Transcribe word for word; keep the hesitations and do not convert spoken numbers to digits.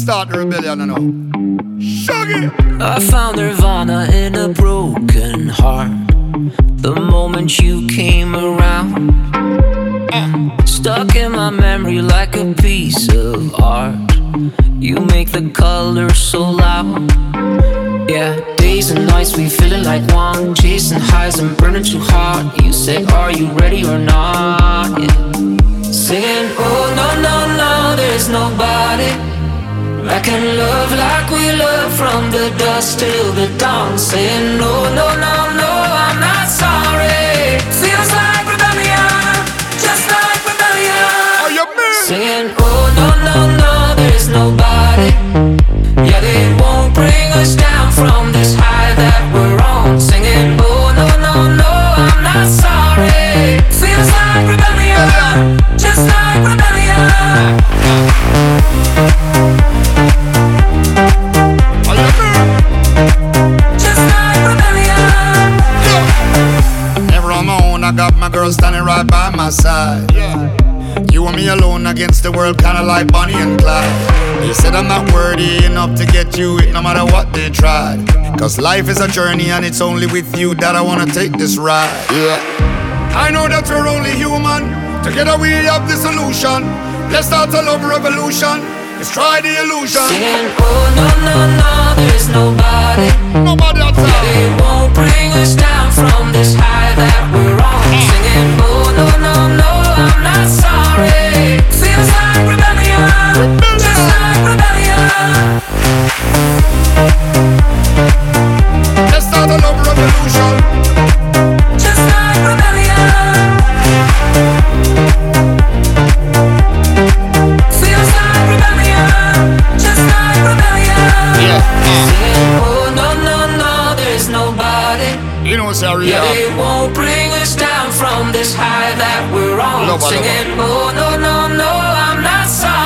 start the rebellion, you know. Shaggy. I found nirvana in a broken heart the moment you came around. Stuck in my memory like a piece of art. You make the colors so loud. Yeah, days and nights we feeling like one, chasing highs and burning too hard. You say, are you ready or not? Yeah. Singing, oh no, no, no, there's nobody I can love like we love from the dusk till the dawn. Saying, no, no, no, no, I'm not sorry. Feels like rebellion, just like rebellion. Are you mean? Singing, oh no, no, no, there's nobody. Yeah, they won't bring us down from this high that we're on. Singing, oh no, no, no, I'm not sorry. Feels like rebellion, just like rebellion. Are you mean? Just like rebellion. Yeah. Never on my own, I got my girl standing right by my side. Yeah. You and me alone against the world, kinda like Bonnie and Clyde. They said I'm not worthy enough to get you it, no matter what they tried. Cause life is a journey and it's only with you that I wanna take this ride. Yeah. I know that we're only human, together we have the solution. Let's start a love revolution, let's try the illusion. Singing, oh no, no, no, there's nobody. Nobody outside. They won't bring us down from this high that we're on. Singing, oh no, no, no, I'm not sorry. Feels like rebellion, just like rebellion. Let's start a love revolution, just like rebellion. Feels like rebellion, just like rebellion. yeah. Singing, oh no, no, no, there's nobody. You know, sorry, Yeah, yeah. they won't bring us down from this high that we're on. Nobody. Singing, oh no, no, no, I'm not sorry.